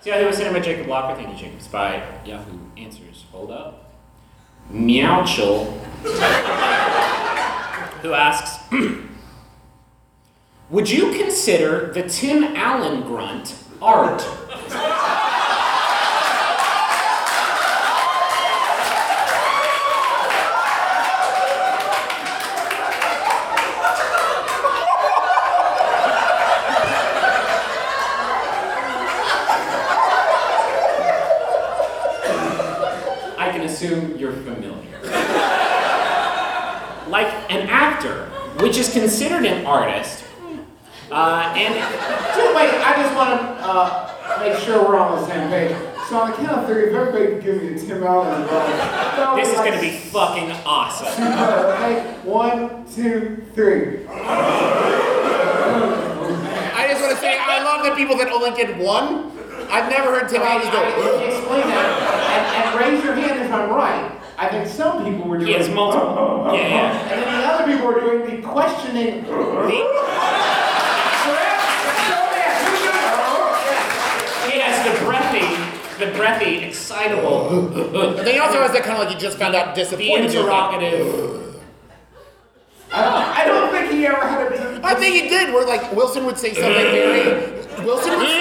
See how he was sent by Jacob Locker? Thank you, Jacob. By Yahoo Answers. Hold up. Meowchel, who asks, would you consider the Tim Allen grunt art? I can assume you're familiar. Like an actor, which is considered an artist, and... Wait, I just want to make sure we're on the same page. So on the count of 3, if everybody could give me a Tim Allen grunt. This is going to be fucking awesome. Okay, 1, 2, 3. I just want to say, I love the people that only did one. I've never heard Tim Allen go. Explain that, and raise your hand if I'm right. I think some people were doing. He has multiple. Yeah. And then the other people were doing the questioning. He has the breathy, excitable. And then he also has that kind of like you just found out The disappointed. interrogative. I don't think he ever had a. I think he did. Where like Wilson would say something very. Wilson would.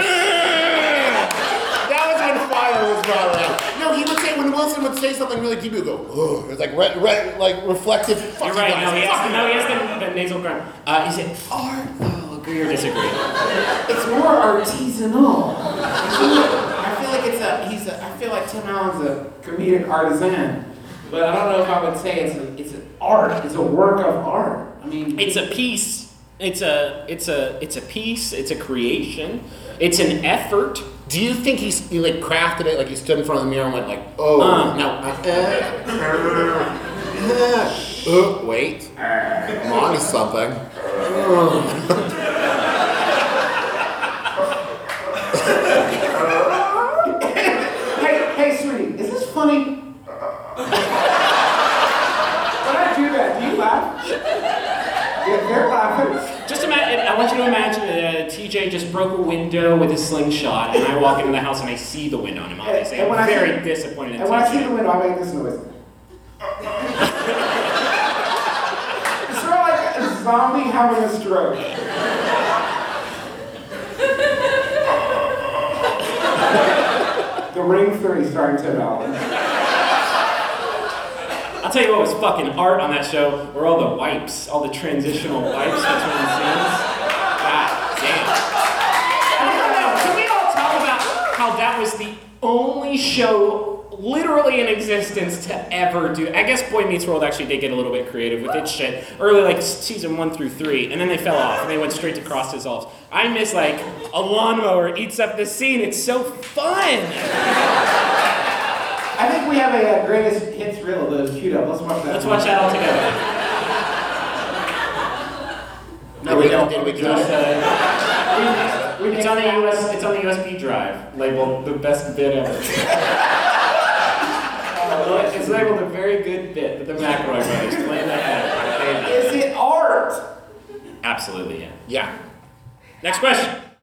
That was when fire was brought around. No, he would say when Wilson would say something really deep, he would go. Ugh. It was like like reflective. You're right. No, he has the nasal grunt. He said, art. Oh, agree or disagree? It's more artisanal. I feel like Tim Allen's a comedic artisan, but I don't know if I would say it's an art. It's a work of art. I mean, It's a piece. It's a piece. It's a creation. It's an effort. Do you think he like crafted it, like he stood in front of the mirror and went like, oh, wait, I'm on to something. hey, sweetie, is this funny? When I do that, do you laugh? Yeah, they're laughing. Just imagine. I want you to imagine that TJ just broke a window with his slingshot, and I walk into the house and I see the window, and I'm obviously very disappointed in And when I see TJ. the window, I make this noise. It's sort of like a zombie having a stroke. The Ring 3 starring Tim Allen. I'll tell you what was fucking art on that show were all the wipes, all the transitional wipes between the scenes. God damn. I don't know. Can we all talk about how that was the only show literally in existence to ever do? I guess Boy Meets World actually did get a little bit creative with its shit. Early, like season 1 through 3, and then they fell off and they went straight to cross dissolves. I miss like a lawnmower eats up the scene. It's so fun. I think we have a greatest hits reel that is queued up. Let's watch that. Let's watch that all together. No, we don't. Did we Just, We it's on the USB drive, labeled the best bit ever. It's labeled a very good bit that the McElroy brothers playing that Is it art? Absolutely, yeah. Yeah. Next question.